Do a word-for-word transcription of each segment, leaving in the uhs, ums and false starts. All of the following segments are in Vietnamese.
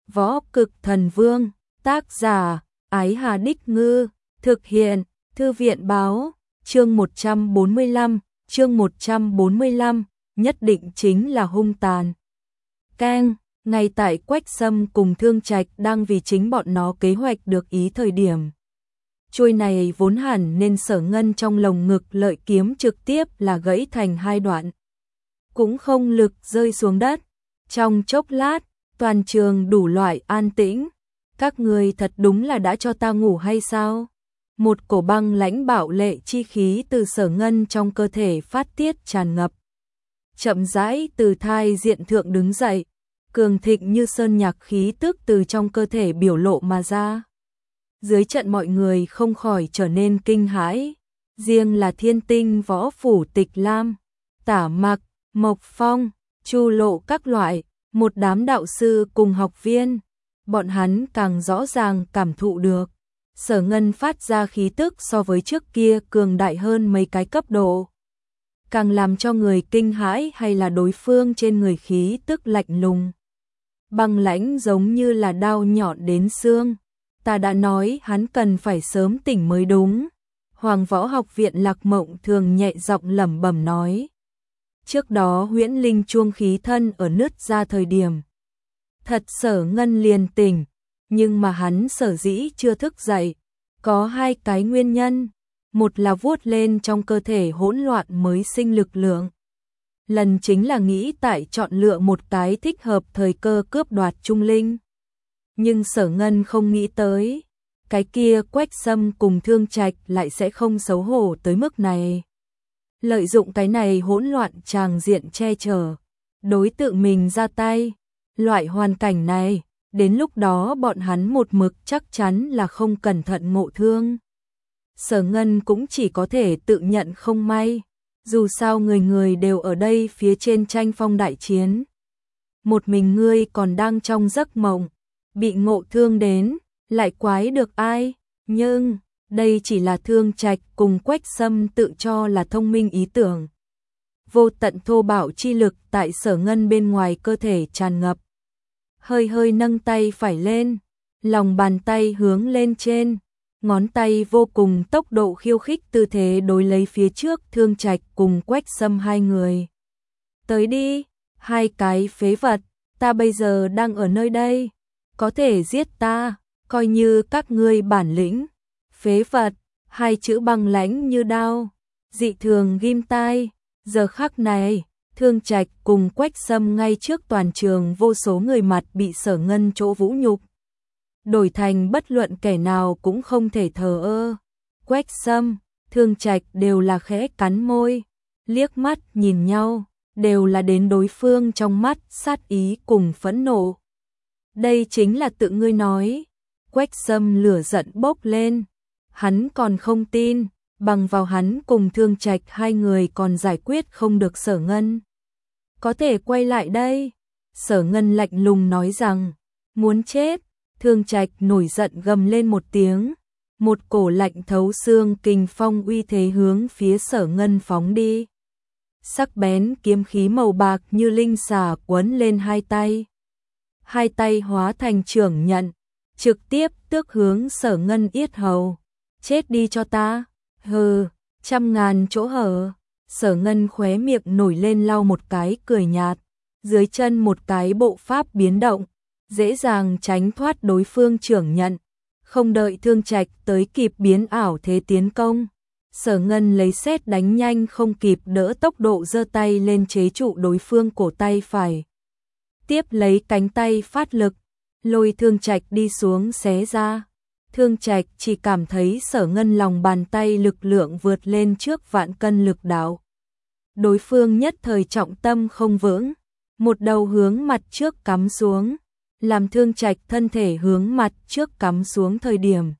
Võ Cực Thần Vương, tác giả, Ái Hà Đích Ngư, thực hiện, Thư viện Báo, chương một trăm bốn mươi lăm, chương một trăm bốn mươi lăm, nhất định chính là hung tàn. Keng, ngay tại Quách Sâm cùng Thương Trạch đang vì chính bọn nó kế hoạch được ý thời điểm. Chuôi này vốn hẳn nên Sở Ngân trong lồng ngực lợi kiếm trực tiếp là gãy thành hai đoạn. Cũng không lực rơi xuống đất. Trong chốc lát, toàn trường đủ loại an tĩnh. Các người thật đúng là đã cho ta ngủ hay sao? Một cổ băng lãnh bạo lệ chi khí từ Sở Ngân trong cơ thể phát tiết tràn ngập. Chậm rãi từ thai diện thượng đứng dậy, cường thịnh như sơn nhạc khí tức từ trong cơ thể biểu lộ mà ra. Dưới trận mọi người không khỏi trở nên kinh hãi, riêng là Thiên Tinh Võ Phủ Tịch Lam, Tả Mặc, Mộc Phong, Chu Lộ các loại, một đám đạo sư cùng học viên, bọn hắn càng rõ ràng cảm thụ được. Sở Ngân phát ra khí tức so với trước kia cường đại hơn mấy cái cấp độ. Càng làm cho người kinh hãi hay là đối phương trên người khí tức lạnh lùng. Băng lãnh giống như là đao nhọn đến xương. Ta đã nói hắn cần phải sớm tỉnh mới đúng. Hoàng Võ Học Viện Lạc Mộng thường nhẹ giọng lẩm bẩm nói. Trước đó huyễn linh chuông khí thân ở nứt ra thời điểm. Thật Sở Ngân liền tỉnh, nhưng mà hắn sở dĩ chưa thức dậy. Có hai cái nguyên nhân. Một là vuốt lên trong cơ thể hỗn loạn mới sinh lực lượng. Lần chính là nghĩ tại chọn lựa một cái thích hợp thời cơ cướp đoạt trung linh. Nhưng Sở Ngân không nghĩ tới, cái kia Quách Sâm cùng Thương Trạch lại sẽ không xấu hổ tới mức này. Lợi dụng cái này hỗn loạn tràng diện che chở, đối tượng mình ra tay, loại hoàn cảnh này, đến lúc đó bọn hắn một mực chắc chắn là không cẩn thận ngộ thương. Sở Ngân cũng chỉ có thể tự nhận không may, dù sao người người đều ở đây phía trên tranh phong đại chiến. Một mình ngươi còn đang trong giấc mộng, bị ngộ thương đến, lại quái được ai, nhưng đây chỉ là Thương Trạch cùng Quách Sâm tự cho là thông minh ý tưởng. Vô tận thô bạo chi lực tại Sở Ngân bên ngoài cơ thể tràn ngập. Hơi hơi nâng tay phải lên, lòng bàn tay hướng lên trên, ngón tay vô cùng tốc độ khiêu khích tư thế đối lấy phía trước Thương Trạch cùng Quách Sâm hai người. Tới đi, hai cái phế vật, ta bây giờ đang ở nơi đây, có thể giết ta, coi như các ngươi bản lĩnh. Phế vật, hai chữ băng lãnh như đao, dị thường ghim tai. Giờ khắc này, Thương Trạch cùng Quách Sâm ngay trước toàn trường vô số người mặt bị Sở Ngân chỗ vũ nhục. Đổi thành bất luận kẻ nào cũng không thể thờ ơ. Quách Sâm, Thương Trạch đều là khẽ cắn môi, liếc mắt nhìn nhau, đều là đến đối phương trong mắt sát ý cùng phẫn nộ. Đây chính là tự ngươi nói. Quách Sâm lửa giận bốc lên, hắn còn không tin, bằng vào hắn cùng Thương Trạch hai người còn giải quyết không được Sở Ngân. Có thể quay lại đây. Sở Ngân lạnh lùng nói rằng, muốn chết. Thương Trạch nổi giận gầm lên một tiếng, một cổ lạnh thấu xương kình phong uy thế hướng phía Sở Ngân phóng đi. Sắc bén kiếm khí màu bạc như linh xà quấn lên hai tay. Hai tay hóa thành trưởng nhận, trực tiếp tước hướng Sở Ngân yết hầu. Chết đi cho ta. Hừ, trăm ngàn chỗ hở. Sở Ngân khóe miệng nổi lên lau một cái cười nhạt, dưới chân một cái bộ pháp biến động, dễ dàng tránh thoát đối phương trưởng nhận. Không đợi Thương Trạch tới kịp biến ảo thế tiến công, Sở Ngân lấy sét đánh nhanh không kịp đỡ tốc độ giơ tay lên chế trụ đối phương cổ tay phải. Tiếp lấy cánh tay phát lực, lôi Thương Trạch đi xuống xé ra. Thương Trạch chỉ cảm thấy Sở Ngân lòng bàn tay lực lượng vượt lên trước vạn cân lực đạo. Đối phương nhất thời trọng tâm không vững, một đầu hướng mặt trước cắm xuống, làm Thương Trạch thân thể hướng mặt trước cắm xuống thời điểm.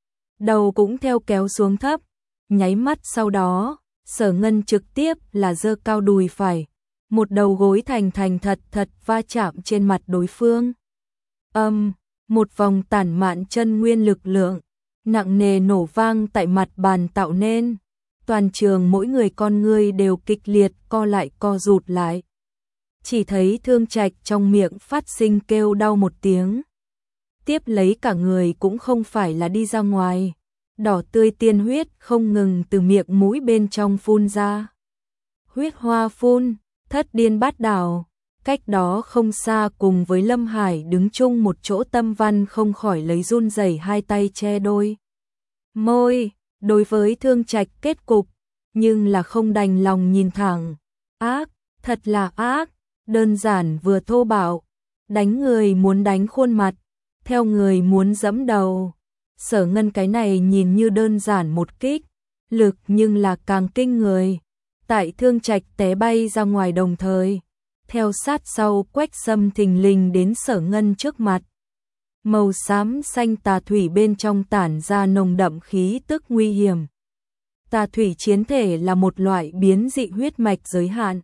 Đầu cũng theo kéo xuống thấp, nháy mắt sau đó, Sở Ngân trực tiếp là giơ cao đùi phải, một đầu gối thành thành thật thật va chạm trên mặt đối phương. Âm, um, một vòng tản mạn chân nguyên lực lượng, nặng nề nổ vang tại mặt bàn tạo nên. Toàn trường mỗi người con ngươi đều kịch liệt co lại co rụt lại. Chỉ thấy Thương Trạch trong miệng phát sinh kêu đau một tiếng, tiếp lấy cả người cũng không phải là đi ra ngoài. Đỏ tươi tiên huyết không ngừng từ miệng mũi bên trong phun ra. Huyết hoa phun, thất điên bát đảo. Cách đó không xa cùng với Lâm Hải đứng chung một chỗ, Tâm Văn không khỏi lấy run rẩy hai tay che đôi môi. Đối với Thương Trạch kết cục, nhưng là không đành lòng nhìn thẳng. Ác, thật là ác, đơn giản vừa thô bạo. Đánh người muốn đánh khuôn mặt, theo người muốn giẫm đầu. Sở Ngân cái này nhìn như đơn giản một kích, lực nhưng là càng kinh người. Tại Thương Trạch té bay ra ngoài đồng thời, theo sát sau Quách Sâm thình lình đến Sở Ngân trước mặt. Màu xám xanh tà thủy bên trong tản ra nồng đậm khí tức nguy hiểm. Tà thủy chiến thể là một loại biến dị huyết mạch giới hạn,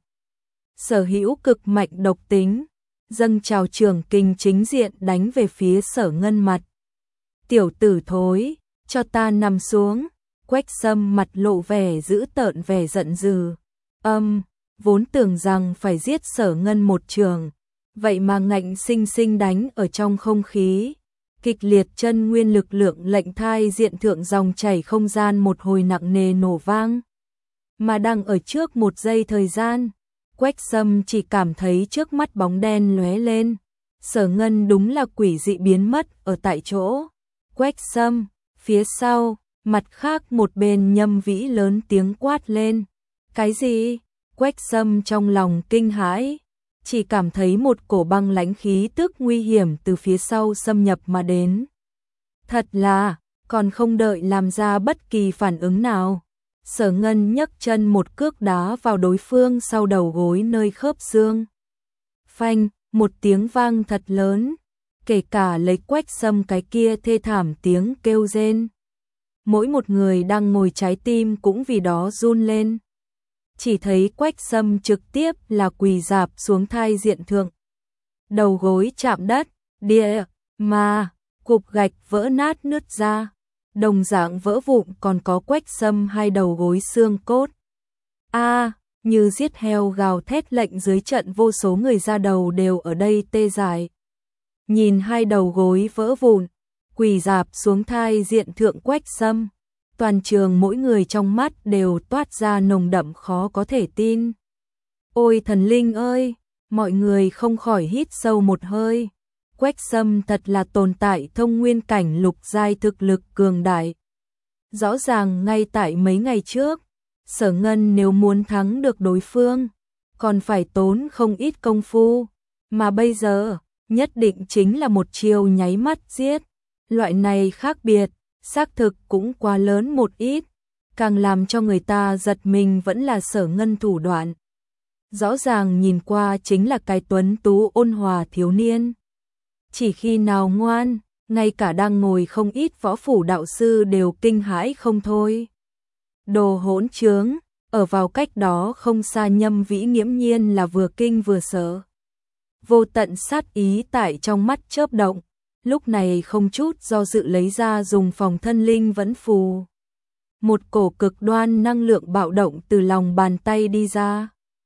sở hữu cực mạnh độc tính, dâng trào trường kình chính diện đánh về phía Sở Ngân mặt. Tiểu tử thối, cho ta nằm xuống. Quách Sâm mặt lộ vẻ dữ tợn, vẻ giận dữ. Âm, vốn tưởng rằng phải giết Sở Ngân một trường, vậy mà ngạnh sinh sinh đánh ở trong không khí. Kịch liệt chân nguyên lực lượng lệnh thai diện thượng dòng chảy không gian một hồi nặng nề nổ vang. Mà đang ở trước một giây thời gian, Quách Sâm chỉ cảm thấy trước mắt bóng đen lóe lên. Sở Ngân đúng là quỷ dị biến mất ở tại chỗ. Quách Sâm, phía sau, mặt khác một bên Nhâm Vĩ lớn tiếng quát lên. Cái gì? Quách Sâm trong lòng kinh hãi, chỉ cảm thấy một cổ băng lãnh khí tức nguy hiểm từ phía sau xâm nhập mà đến. Thật là, còn không đợi làm ra bất kỳ phản ứng nào, Sở Ngân nhấc chân một cước đá vào đối phương sau đầu gối nơi khớp xương. Phanh, một tiếng vang thật lớn, kể cả lấy Quách Sâm cái kia thê thảm tiếng kêu rên. Mỗi một người đang ngồi trái tim cũng vì đó run lên. Chỉ thấy Quách Sâm trực tiếp là quỳ rạp xuống thai diện thượng. Đầu gối chạm đất, địa, mà, cục gạch vỡ nát nứt ra. Đồng dạng vỡ vụn còn có Quách Sâm hai đầu gối xương cốt. A, như giết heo gào thét lệnh dưới trận, vô số người ra đầu đều ở đây tê dại. Nhìn hai đầu gối vỡ vụn, quỳ rạp xuống thai diện thượng Quách Sâm, toàn trường mỗi người trong mắt đều toát ra nồng đậm khó có thể tin. Ôi thần linh ơi, mọi người không khỏi hít sâu một hơi. Quách Sâm thật là tồn tại thông nguyên cảnh lục giai thực lực cường đại. Rõ ràng ngay tại mấy ngày trước, Sở Ngân nếu muốn thắng được đối phương, còn phải tốn không ít công phu, mà bây giờ, nhất định chính là một chiêu nháy mắt giết. Loại này khác biệt, xác thực cũng quá lớn một ít, càng làm cho người ta giật mình vẫn là Sở Ngân thủ đoạn. Rõ ràng nhìn qua chính là cái tuấn tú ôn hòa thiếu niên. Chỉ khi nào ngoan, ngay cả đang ngồi không ít võ phủ đạo sư đều kinh hãi không thôi. Đồ hỗn trướng, ở vào cách đó không xa Nhâm Vĩ nghiễm nhiên là vừa kinh vừa sợ. Vô tận sát ý tại trong mắt chớp động, lúc này không chút do dự lấy ra dùng phòng thân linh vẫn phù. Một cổ cực đoan năng lượng bạo động từ lòng bàn tay đi ra.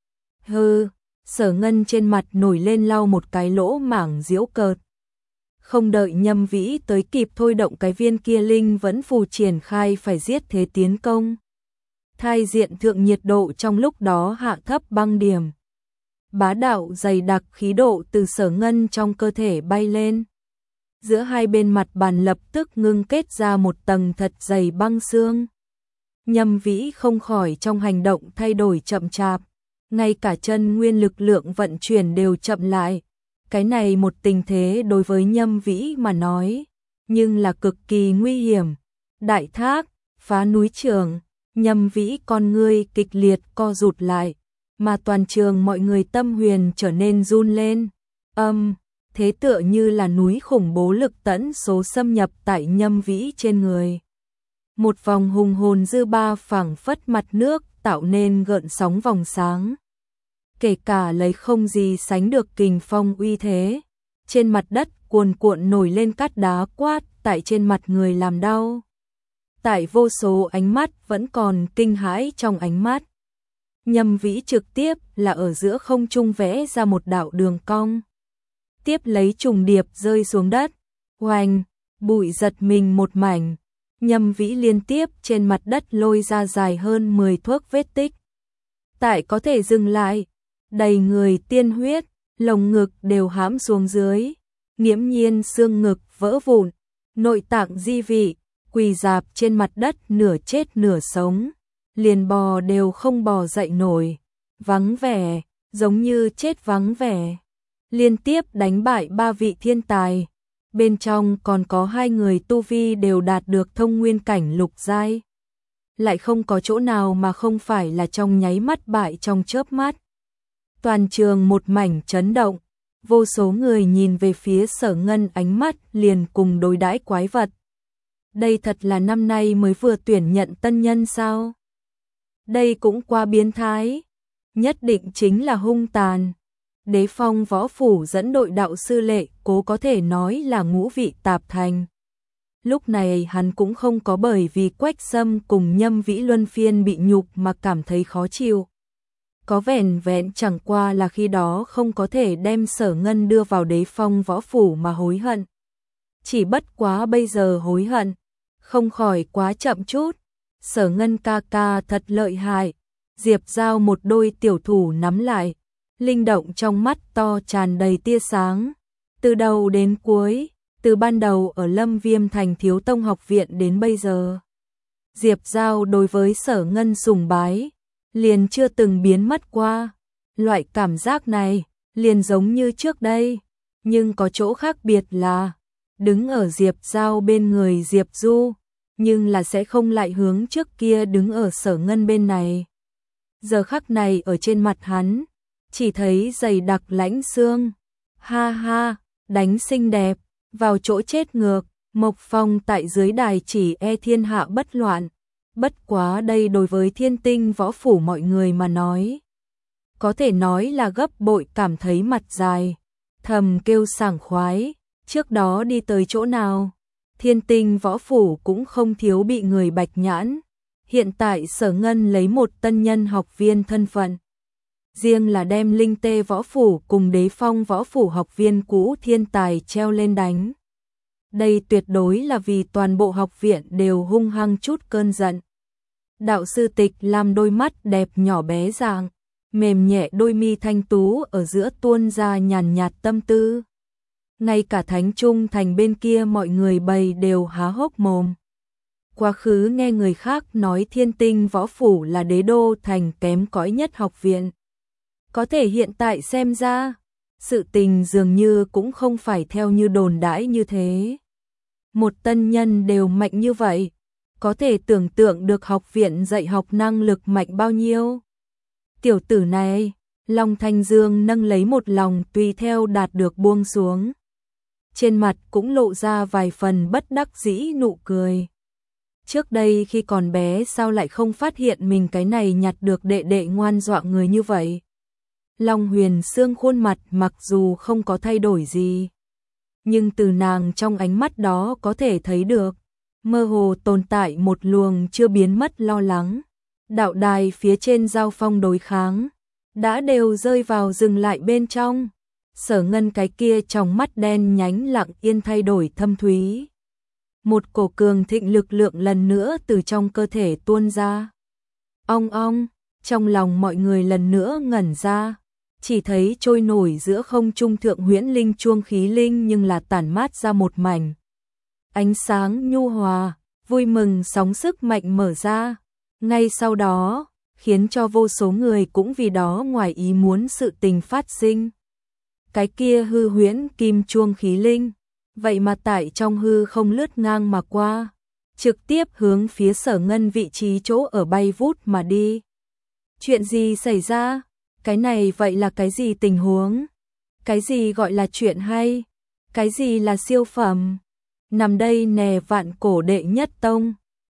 Hừ, Sở Ngân trên mặt nổi lên lau một cái lỗ mảng giễu cợt. Không đợi Nhâm Vĩ tới kịp thôi động cái viên kia linh vẫn phù triển khai phải giết thế tiến công. Thai diện thượng nhiệt độ trong lúc đó hạ thấp băng điểm. Bá đạo dày đặc khí độ từ Sở Ngân trong cơ thể bay lên. Giữa hai bên mặt bàn lập tức ngưng kết ra một tầng thật dày băng xương. Nhâm Vĩ không khỏi trong hành động thay đổi chậm chạp, ngay cả chân nguyên lực lượng vận chuyển đều chậm lại. Cái này một tình thế đối với Nhâm Vĩ mà nói, nhưng là cực kỳ nguy hiểm. Đại thác, phá núi trường, Nhâm Vĩ con ngươi kịch liệt co rụt lại, mà toàn trường mọi người tâm huyền trở nên run lên. Âm, thế tựa như là núi khủng bố lực tẫn số xâm nhập tại Nhâm Vĩ trên người. Một vòng hùng hồn dư ba phảng phất mặt nước tạo nên gợn sóng vòng sáng. Kể cả lấy không gì sánh được kình phong uy thế, trên mặt đất cuồn cuộn nổi lên cát đá quát tại trên mặt người làm đau. Tại vô số ánh mắt vẫn còn kinh hãi trong ánh mắt. Nhâm Vĩ trực tiếp là ở giữa không trung vẽ ra một đạo đường cong. Tiếp lấy trùng điệp rơi xuống đất, Oanh, bụi giật mình một mảnh, Nhâm Vĩ liên tiếp trên mặt đất lôi ra dài hơn mười thước vết tích. Tại có thể dừng lại, đầy người tiên huyết, lồng ngực đều hãm xuống dưới, nghiễm nhiên xương ngực vỡ vụn, nội tạng di vị, quỳ rạp trên mặt đất nửa chết nửa sống, liền bò đều không bò dậy nổi, vắng vẻ, giống như chết vắng vẻ. Liên tiếp đánh bại ba vị thiên tài, bên trong còn có hai người tu vi đều đạt được thông nguyên cảnh lục giai. Lại không có chỗ nào mà không phải là trong nháy mắt bại trong chớp mắt. Toàn trường một mảnh chấn động, vô số người nhìn về phía Sở Ngân ánh mắt liền cùng đối đãi quái vật. Đây thật là năm nay mới vừa tuyển nhận tân nhân sao? Đây cũng quá biến thái, nhất định chính là hung tàn. Đế Phong Võ Phủ dẫn đội đạo sư Lệ Cố có thể nói là ngũ vị tạp thành. Lúc này hắn cũng không có bởi vì Quách Sâm cùng Nhâm Vĩ luân phiên bị nhục mà cảm thấy khó chịu. Có vẻn vẹn chẳng qua là khi đó không có thể đem Sở Ngân đưa vào Đế Phong Võ Phủ mà hối hận. Chỉ bất quá bây giờ hối hận, không khỏi quá chậm chút. Sở Ngân ca ca thật lợi hại. Diệp Giao một đôi tiểu thủ nắm lại, linh động trong mắt to tràn đầy tia sáng. Từ đầu đến cuối, từ ban đầu ở Lâm Viêm Thành Thiếu Tông học viện đến bây giờ, Diệp Giao đối với Sở Ngân sùng bái, liền chưa từng biến mất qua. Loại cảm giác này, liền giống như trước đây, nhưng có chỗ khác biệt là, đứng ở Diệp Giao bên người Diệp Du, nhưng là sẽ không lại hướng trước kia đứng ở Sở Ngân bên này. Giờ khắc này ở trên mặt hắn, chỉ thấy dày đặc lãnh xương. Ha ha, đánh xinh đẹp, vào chỗ chết ngược, Mộc Phong tại dưới đài chỉ e thiên hạ bất loạn. Bất quá đây đối với Thiên Tinh Võ Phủ mọi người mà nói, có thể nói là gấp bội, cảm thấy mặt dài, thầm kêu sảng khoái. Trước đó đi tới chỗ nào, Thiên Tinh Võ Phủ cũng không thiếu bị người bạch nhãn. Hiện tại Sở Ngân lấy một tân nhân học viên thân phận, riêng là đem Linh Tê Võ Phủ cùng Đế Phong Võ Phủ học viên cũ thiên tài treo lên đánh. Đây tuyệt đối là vì toàn bộ học viện đều hung hăng chút cơn giận. Đạo sư Tịch làm đôi mắt đẹp nhỏ bé dạng, mềm nhẹ đôi mi thanh tú ở giữa tuôn ra nhàn nhạt tâm tư. Ngay cả Thánh Trung Thành bên kia mọi người bầy đều há hốc mồm. Quá khứ nghe người khác nói Thiên Tinh Võ Phủ là đế đô thành kém cỏi nhất học viện. Có thể hiện tại xem ra, sự tình dường như cũng không phải theo như đồn đãi như thế. Một tân nhân đều mạnh như vậy, có thể tưởng tượng được học viện dạy học năng lực mạnh bao nhiêu. Tiểu tử này, Long Thanh Dương nâng lấy một lòng tùy theo đạt được buông xuống. Trên mặt cũng lộ ra vài phần bất đắc dĩ nụ cười. Trước đây khi còn bé sao lại không phát hiện mình cái này nhặt được đệ đệ ngoan dọa người như vậy. Long Huyền Sương khuôn mặt mặc dù không có thay đổi gì, nhưng từ nàng trong ánh mắt đó có thể thấy được, mơ hồ tồn tại một luồng chưa biến mất lo lắng. Đạo đài phía trên giao phong đối kháng, đã đều rơi vào dừng lại bên trong. Sở Ngân cái kia trong mắt đen nhánh lặng yên thay đổi thâm thúy. Một cổ cường thịnh lực lượng lần nữa từ trong cơ thể tuôn ra. Ong ong, trong lòng mọi người lần nữa ngẩn ra, chỉ thấy trôi nổi giữa không trung thượng huyễn linh chuông khí linh nhưng là tản mát ra một mảnh ánh sáng nhu hòa, vui mừng sóng sức mạnh mở ra. Ngay sau đó, khiến cho vô số người cũng vì đó ngoài ý muốn sự tình phát sinh. Cái kia hư huyễn kim chuông khí linh, vậy mà tại trong hư không lướt ngang mà qua, trực tiếp hướng phía Sở Ngân vị trí chỗ ở bay vút mà đi. Chuyện gì xảy ra? Cái này vậy là cái gì tình huống? Cái gì gọi là chuyện hay? Cái gì là siêu phẩm? Nằm đây nè vạn cổ đệ nhất tông.